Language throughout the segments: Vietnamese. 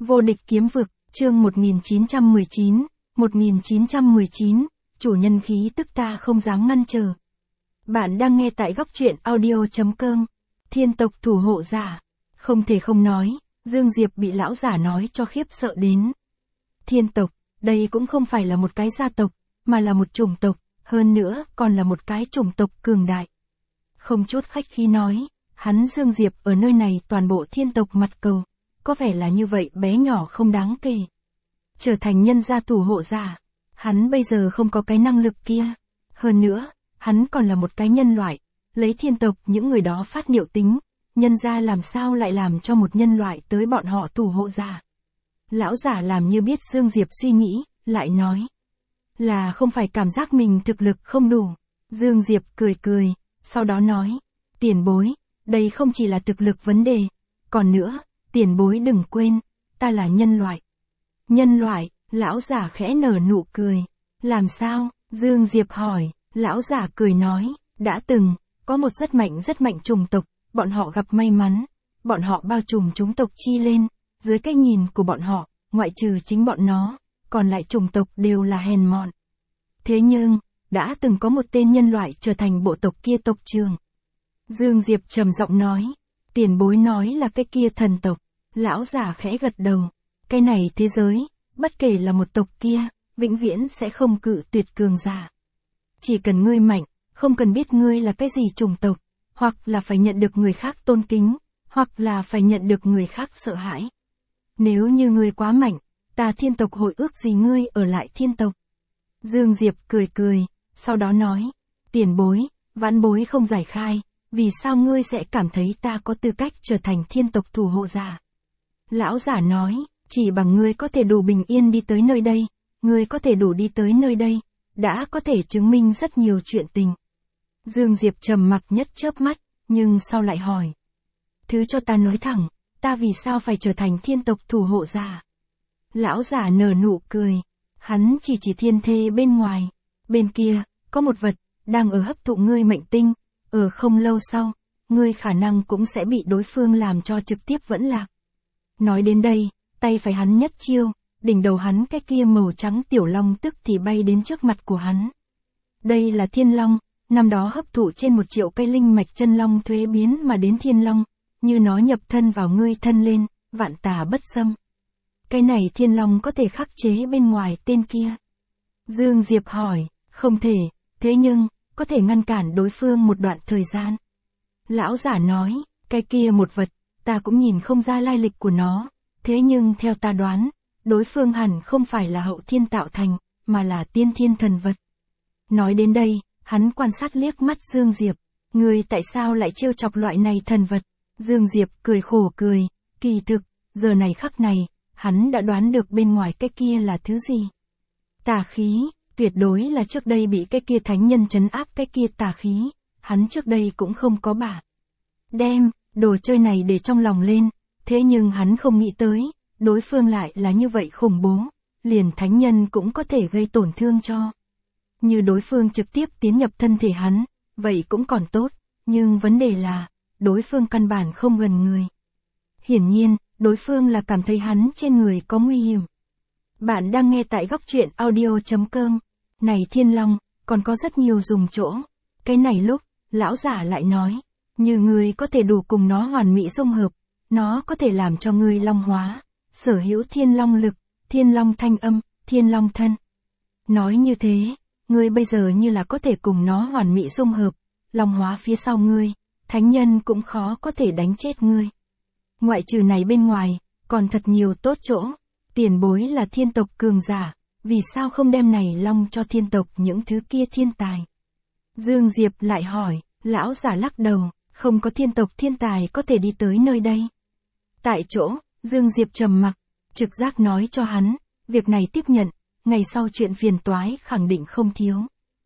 Vô địch kiếm vực, chương 1919, chủ nhân khí tức ta không dám ngăn trở. Bạn đang nghe tại góc truyện audio.com. Thiên tộc thủ hộ giả. Không thể không nói, Dương Diệp bị lão giả nói cho khiếp sợ đến. Thiên tộc, đây cũng không phải là một cái gia tộc, mà là một chủng tộc, hơn nữa còn là một cái chủng tộc cường đại. Không chút khách khí nói, hắn Dương Diệp ở nơi này toàn bộ thiên tộc mặt cầu, có vẻ là như vậy bé nhỏ không đáng kể. Trở thành nhân gia thủ hộ giả, hắn bây giờ không có cái năng lực kia. Hơn nữa, hắn còn là một cái nhân loại, lấy thiên tộc những người đó phát niệu tính, nhân gia làm sao lại làm cho một nhân loại tới bọn họ thủ hộ giả. Lão giả làm như biết Dương Diệp suy nghĩ, lại nói. Là không phải cảm giác mình thực lực không đủ. Dương Diệp cười cười, sau đó nói. Tiền bối, đây không chỉ là thực lực vấn đề. Còn nữa, tiền bối đừng quên, ta là nhân loại. Nhân loại, lão giả khẽ nở nụ cười. Làm sao? Dương Diệp hỏi, lão giả cười nói, đã từng, có một rất mạnh chủng tộc, bọn họ gặp may mắn, bọn họ bao trùm chúng tộc chi lên, dưới cái nhìn của bọn họ, ngoại trừ chính bọn nó, còn lại chủng tộc đều là hèn mọn. Thế nhưng, đã từng có một tên nhân loại trở thành bộ tộc kia tộc trưởng. Dương Diệp trầm giọng nói, tiền bối nói là cái kia thần tộc, lão giả khẽ gật đầu, cái này thế giới, bất kể là một tộc kia, vĩnh viễn sẽ không cự tuyệt cường giả. Chỉ cần ngươi mạnh, không cần biết ngươi là cái gì chủng tộc, hoặc là phải nhận được người khác tôn kính, hoặc là phải nhận được người khác sợ hãi. Nếu như ngươi quá mạnh, ta thiên tộc hội ước gì ngươi ở lại thiên tộc. Dương Diệp cười cười, sau đó nói, tiền bối, vãn bối không giải khai, vì sao ngươi sẽ cảm thấy ta có tư cách trở thành thiên tộc thủ hộ giả. Lão giả nói, chỉ bằng ngươi có thể đủ bình yên đi tới nơi đây, ngươi có thể đủ đi tới nơi đây, đã có thể chứng minh rất nhiều chuyện tình. Dương Diệp trầm mặc nhất chớp mắt, nhưng sau lại hỏi. Thứ cho ta nói thẳng, ta vì sao phải trở thành thiên tộc thủ hộ giả? Lão giả nở nụ cười, hắn chỉ thiên thê bên ngoài, bên kia, có một vật, đang ở hấp thụ ngươi mệnh tinh, ở không lâu sau, ngươi khả năng cũng sẽ bị đối phương làm cho trực tiếp vẫn lạc. Nói đến đây, tay phải hắn nhất chiêu, đỉnh đầu hắn cái kia màu trắng tiểu long tức thì bay đến trước mặt của hắn. Đây là thiên long, năm đó hấp thụ trên 1 triệu cây linh mạch chân long thuế biến mà đến thiên long, như nó nhập thân vào ngươi thân lên, vạn tà bất xâm. Cái này thiên long có thể khắc chế bên ngoài tên kia. Dương Diệp hỏi, không thể, thế nhưng, có thể ngăn cản đối phương một đoạn thời gian. Lão giả nói, cái kia một vật, ta cũng nhìn không ra lai lịch của nó, thế nhưng theo ta đoán, đối phương hẳn không phải là hậu thiên tạo thành, mà là tiên thiên thần vật. Nói đến đây, hắn quan sát liếc mắt Dương Diệp, ngươi tại sao lại trêu chọc loại này thần vật? Dương Diệp cười khổ cười, kỳ thực, giờ này khắc này, hắn đã đoán được bên ngoài cái kia là thứ gì. Tà khí, tuyệt đối là trước đây bị cái kia thánh nhân trấn áp cái kia tà khí, hắn trước đây cũng không có bả. Đem, đồ chơi này để trong lòng lên, thế nhưng hắn không nghĩ tới, đối phương lại là như vậy khủng bố, liền thánh nhân cũng có thể gây tổn thương cho. Như đối phương trực tiếp tiến nhập thân thể hắn, vậy cũng còn tốt, nhưng vấn đề là, đối phương căn bản không gần người. Hiển nhiên, đối phương là cảm thấy hắn trên người có nguy hiểm. Bạn đang nghe tại góc truyện audio.com. Này thiên long, còn có rất nhiều dùng chỗ. Cái này lúc, lão giả lại nói, như ngươi có thể đủ cùng nó hoàn mỹ dung hợp, nó có thể làm cho ngươi long hóa, sở hữu thiên long lực, thiên long thanh âm, thiên long thân. Nói như thế, ngươi bây giờ như là có thể cùng nó hoàn mỹ dung hợp, long hóa phía sau ngươi, thánh nhân cũng khó có thể đánh chết ngươi. Ngoại trừ này bên ngoài, còn thật nhiều tốt chỗ, tiền bối là thiên tộc cường giả, vì sao không đem này long cho thiên tộc những thứ kia thiên tài? Dương Diệp lại hỏi, lão giả lắc đầu, không có thiên tộc thiên tài có thể đi tới nơi đây. Tại chỗ, Dương Diệp trầm mặc, trực giác nói cho hắn, việc này tiếp nhận, ngày sau chuyện phiền toái khẳng định không thiếu.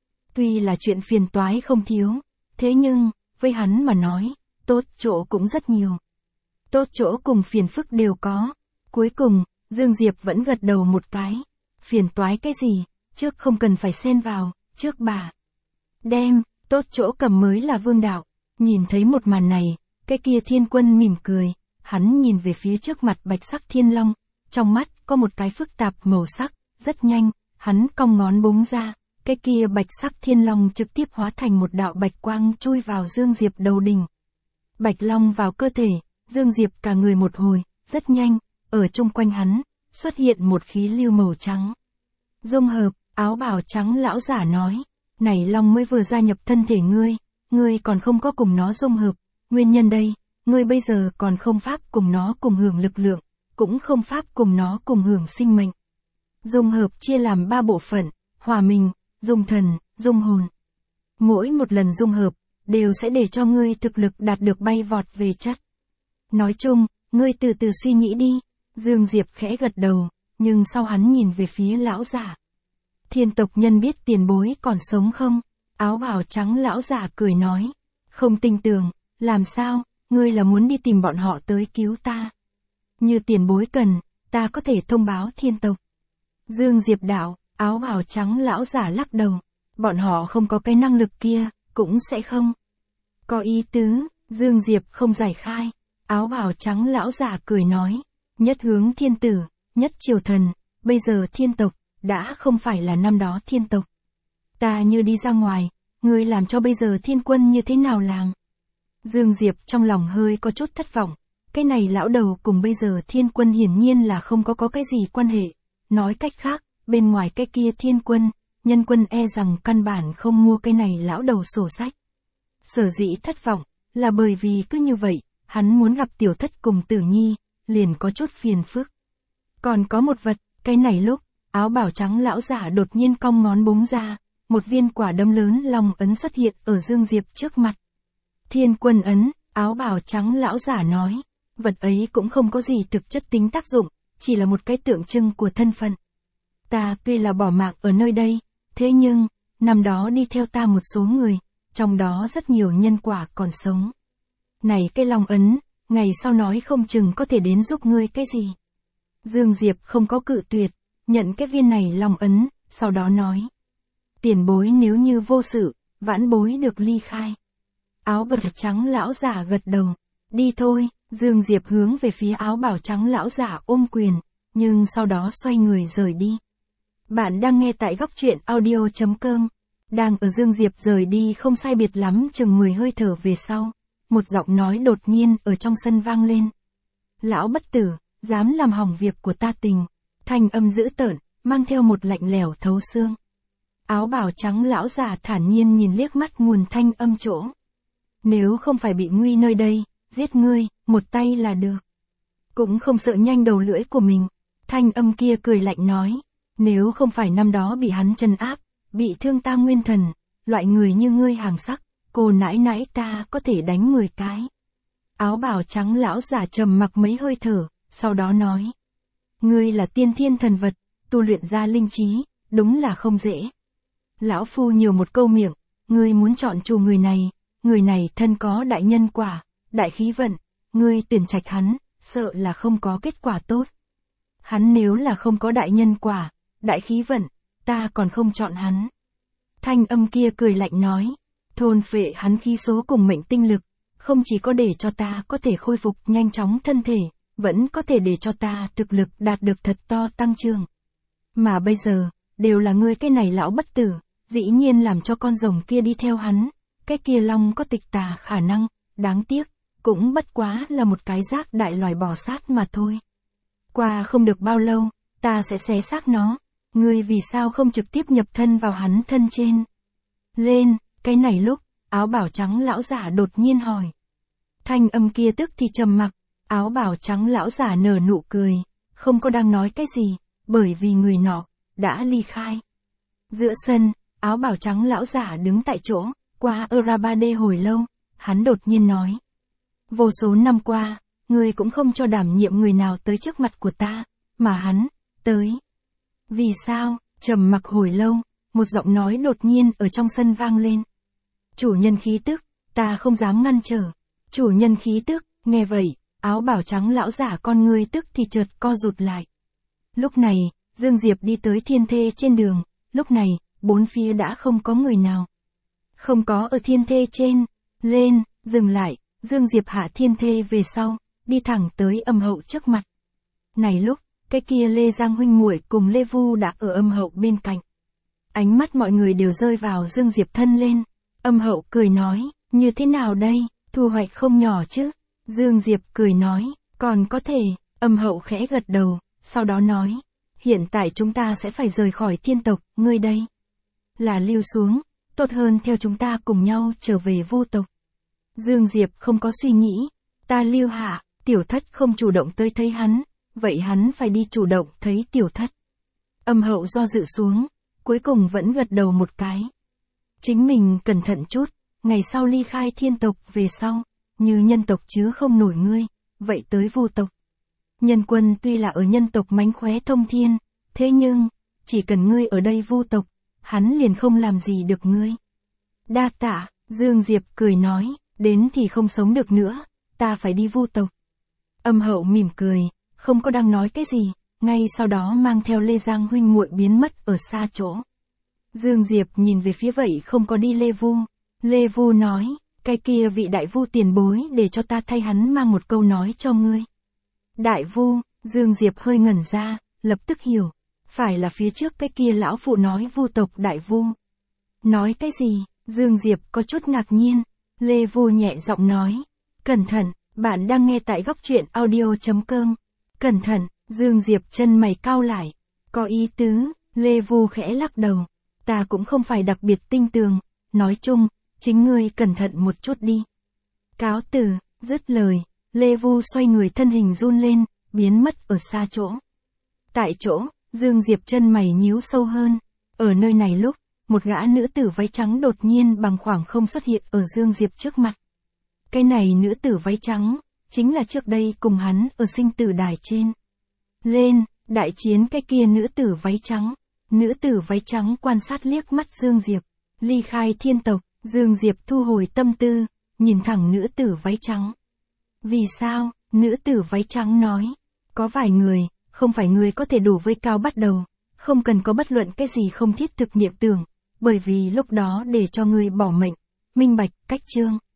Tuy là chuyện phiền toái không thiếu, thế nhưng, với hắn mà nói, tốt chỗ cũng rất nhiều. Tốt chỗ cùng phiền phức đều có. Cuối cùng, Dương Diệp vẫn gật đầu một cái. Phiền toái cái gì, trước không cần phải xen vào, trước bà. Đem, tốt chỗ cầm mới là vương đạo. Nhìn thấy một màn này, cái kia thiên quân mỉm cười, hắn nhìn về phía trước mặt bạch sắc thiên long, trong mắt có một cái phức tạp màu sắc, rất nhanh, hắn cong ngón búng ra, cái kia bạch sắc thiên long trực tiếp hóa thành một đạo bạch quang chui vào Dương Diệp đầu đỉnh. Bạch long vào cơ thể, Dương Diệp cả người một hồi, rất nhanh, ở chung quanh hắn, xuất hiện một khí lưu màu trắng. Dung hợp, áo bào trắng lão giả nói, này long mới vừa gia nhập thân thể ngươi còn không có cùng nó dung hợp, nguyên nhân đây, ngươi bây giờ còn không pháp cùng nó cùng hưởng lực lượng, cũng không pháp cùng nó cùng hưởng sinh mệnh. Dung hợp chia làm 3 bộ phận, hòa mình, dung thần, dung hồn. Mỗi một lần dung hợp, đều sẽ để cho ngươi thực lực đạt được bay vọt về chất. Nói chung, ngươi từ từ suy nghĩ đi. Dương Diệp khẽ gật đầu, nhưng sau hắn nhìn về phía lão giả. Thiên tộc nhân biết tiền bối còn sống không? Áo bào trắng lão giả cười nói. Không tin tưởng, làm sao, ngươi là muốn đi tìm bọn họ tới cứu ta. Như tiền bối cần, ta có thể thông báo thiên tộc. Dương Diệp đạo, áo bào trắng lão giả lắc đầu. Bọn họ không có cái năng lực kia, cũng sẽ không. Có ý tứ, Dương Diệp không giải khai. Áo bào trắng lão giả cười nói. Nhất hướng thiên tử, nhất triều thần, bây giờ thiên tộc, đã không phải là năm đó thiên tộc. Ta như đi ra ngoài, ngươi làm cho bây giờ thiên quân như thế nào làm? Dương Diệp trong lòng hơi có chút thất vọng. Cái này lão đầu cùng bây giờ thiên quân hiển nhiên là không có cái gì quan hệ. Nói cách khác, bên ngoài cái kia thiên quân, nhân quân e rằng căn bản không mua cái này lão đầu sổ sách. Sở dĩ thất vọng, là bởi vì cứ như vậy, hắn muốn gặp tiểu thất cùng Tử Nhi, liền có chút phiền phức. Còn có một vật, cái này lúc, áo bào trắng lão giả đột nhiên cong ngón búng ra, một viên quả đấm lớn long ấn xuất hiện ở Dương Diệp trước mặt. Thiên quân ấn, áo bào trắng lão giả nói, vật ấy cũng không có gì thực chất tính tác dụng, chỉ là một cái tượng trưng của thân phận. Ta tuy là bỏ mạng ở nơi đây, thế nhưng, năm đó đi theo ta một số người, trong đó rất nhiều nhân quả còn sống. Này cái long ấn, ngày sau nói không chừng có thể đến giúp ngươi cái gì. Dương Diệp không có cự tuyệt, nhận cái viên này long ấn, sau đó nói. Tiền bối nếu như vô sự, vãn bối được ly khai. Áo bào trắng lão giả gật đầu, đi thôi, Dương Diệp hướng về phía áo bào trắng lão giả ôm quyền, nhưng sau đó xoay người rời đi. Bạn đang nghe tại góc truyện audio.com, đang ở Dương Diệp rời đi không sai biệt lắm chừng 10 hơi thở về sau. Một giọng nói đột nhiên ở trong sân vang lên. Lão bất tử, dám làm hỏng việc của ta tình. Thanh âm dữ tợn, mang theo một lạnh lẽo thấu xương. Áo bào trắng lão già thản nhiên nhìn liếc mắt nguồn thanh âm chỗ. Nếu không phải bị nguy nơi đây, giết ngươi, một tay là được. Cũng không sợ nhanh đầu lưỡi của mình. Thanh âm kia cười lạnh nói. Nếu không phải năm đó bị hắn trấn áp, bị thương ta nguyên thần, loại người như ngươi hàng sắc. Cô nãi nãi ta có thể đánh 10 cái. Áo bào trắng lão giả trầm mặc mấy hơi thở, sau đó nói. Ngươi là tiên thiên thần vật, tu luyện ra linh trí, đúng là không dễ. Lão phu nhiều một câu miệng, ngươi muốn chọn chủ người này thân có đại nhân quả, đại khí vận, ngươi tuyển trạch hắn, sợ là không có kết quả tốt. Hắn nếu là không có đại nhân quả, đại khí vận, ta còn không chọn hắn. Thanh âm kia cười lạnh nói. Thôn phệ hắn khí số cùng mệnh tinh lực, không chỉ có để cho ta có thể khôi phục nhanh chóng thân thể, vẫn có thể để cho ta thực lực đạt được thật to tăng trưởng. Mà bây giờ, đều là ngươi cái này lão bất tử, dĩ nhiên làm cho con rồng kia đi theo hắn, cái kia long có tịch tà khả năng, đáng tiếc, cũng bất quá là một cái rác đại loài bò sát mà thôi. Qua không được bao lâu, ta sẽ xé xác nó, ngươi vì sao không trực tiếp nhập thân vào hắn thân trên? Lên! Cái này lúc, áo bào trắng lão giả đột nhiên hỏi. Thanh âm kia tức thì trầm mặc, áo bào trắng lão giả nở nụ cười, không có đang nói cái gì, bởi vì người nọ đã ly khai. Giữa sân, áo bào trắng lão giả đứng tại chỗ, qua Eurabade hồi lâu, hắn đột nhiên nói. Vô số năm qua, ngươi cũng không cho đảm nhiệm người nào tới trước mặt của ta, mà hắn, tới. Vì sao, trầm mặc hồi lâu, một giọng nói đột nhiên ở trong sân vang lên. Chủ nhân khí tức, ta không dám ngăn trở. Chủ nhân khí tức, nghe vậy, áo bào trắng lão giả con ngươi tức thì chợt co rụt lại. Lúc này, Dương Diệp đi tới thiên thê trên đường, lúc này, bốn phía đã không có người nào. Không có ở thiên thê trên, lên, dừng lại, Dương Diệp hạ thiên thê về sau, đi thẳng tới âm hậu trước mặt. Này lúc, cái kia Lê Giang huynh muội cùng Lê Vu đã ở Âm Hậu bên cạnh. Ánh mắt mọi người đều rơi vào Dương Diệp thân lên. Âm Hậu cười nói, như thế nào đây, thu hoạch không nhỏ chứ? Dương Diệp cười nói, còn có thể. Âm Hậu khẽ gật đầu, sau đó nói, hiện tại chúng ta sẽ phải rời khỏi Thiên tộc, ngươi đây là lưu xuống, tốt hơn theo chúng ta cùng nhau trở về Vu tộc. Dương Diệp không có suy nghĩ, ta lưu hạ, Tiểu Thất không chủ động tới thấy hắn, vậy hắn phải đi chủ động thấy Tiểu Thất. Âm Hậu do dự xuống, cuối cùng vẫn gật đầu một cái. Chính mình cẩn thận chút, ngày sau ly khai Thiên tộc về sau, như nhân tộc chứ không nổi ngươi, vậy tới Vu tộc. Nhân Quân tuy là ở nhân tộc mánh khóe thông thiên, thế nhưng, chỉ cần ngươi ở đây Vu tộc, hắn liền không làm gì được ngươi. Đa tạ, Dương Diệp cười nói, đến thì không sống được nữa, ta phải đi Vu tộc. Âm Hậu mỉm cười, không có đang nói cái gì, ngay sau đó mang theo Lê Giang huynh muội biến mất ở xa chỗ. Dương Diệp nhìn về phía vậy không có đi Lê Vu. Lê Vu nói, cái kia vị đại vu tiền bối để cho ta thay hắn mang một câu nói cho ngươi. Đại vu, Dương Diệp hơi ngẩn ra, lập tức hiểu, phải là phía trước cái kia lão phụ nói Vu tộc đại vu. Nói cái gì? Dương Diệp có chút ngạc nhiên. Lê Vu nhẹ giọng nói, cẩn thận, bạn đang nghe tại góc truyện audio.com. Cẩn thận, Dương Diệp chân mày cau lại, có ý tứ. Lê Vu khẽ lắc đầu, ta cũng không phải đặc biệt tinh tường, nói chung, chính ngươi cẩn thận một chút đi. Cáo từ, dứt lời, Lê Vu xoay người thân hình run lên, biến mất ở xa chỗ. Tại chỗ, Dương Diệp chân mày nhíu sâu hơn. Ở nơi này lúc, một gã nữ tử váy trắng đột nhiên bằng khoảng không xuất hiện ở Dương Diệp trước mặt. Cái này nữ tử váy trắng, chính là trước đây cùng hắn ở sinh tử đài trên. Lên, đại chiến cái kia nữ tử váy trắng. Nữ tử váy trắng quan sát liếc mắt Dương Diệp. Ly khai Thiên tộc, Dương Diệp thu hồi tâm tư, nhìn thẳng nữ tử váy trắng. Vì sao? Nữ tử váy trắng nói. Có vài người, không phải người có thể đủ với cao bắt đầu, không cần có bất luận cái gì không thiết thực niệm tưởng, bởi vì lúc đó để cho người bỏ mệnh, minh bạch, cách chương.